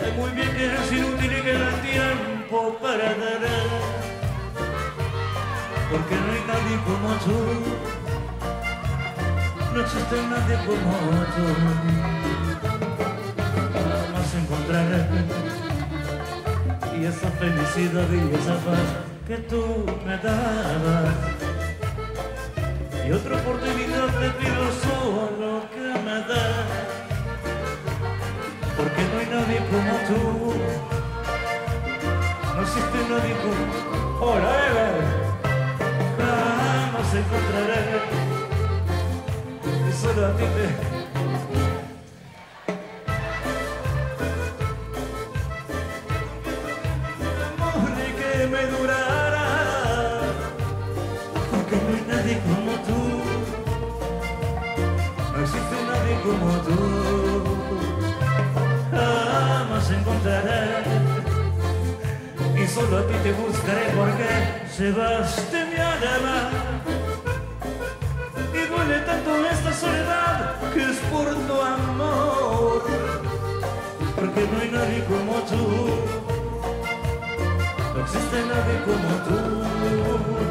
Sé muy bien que eres inútil y que no hay tiempo para dar, porque no hay nadie como tú, no existe nadie como tú. Jamás encontraré y esa felicidad y esa paz que tú me dabas, y otra oportunidad te pido solo que me das, porque no hay nadie como tú, no existe nadie como... ¡Hola, Eva! Jamás encontraré y solo a ti te... me durará, porque no hay nadie como tú, no existe nadie como tú, jamás encontraré y solo a ti te buscaré, porque llevaste mi alma y duele tanto esta soledad que es por tu amor, porque no hay nadie como tú. No existe nadie como tú.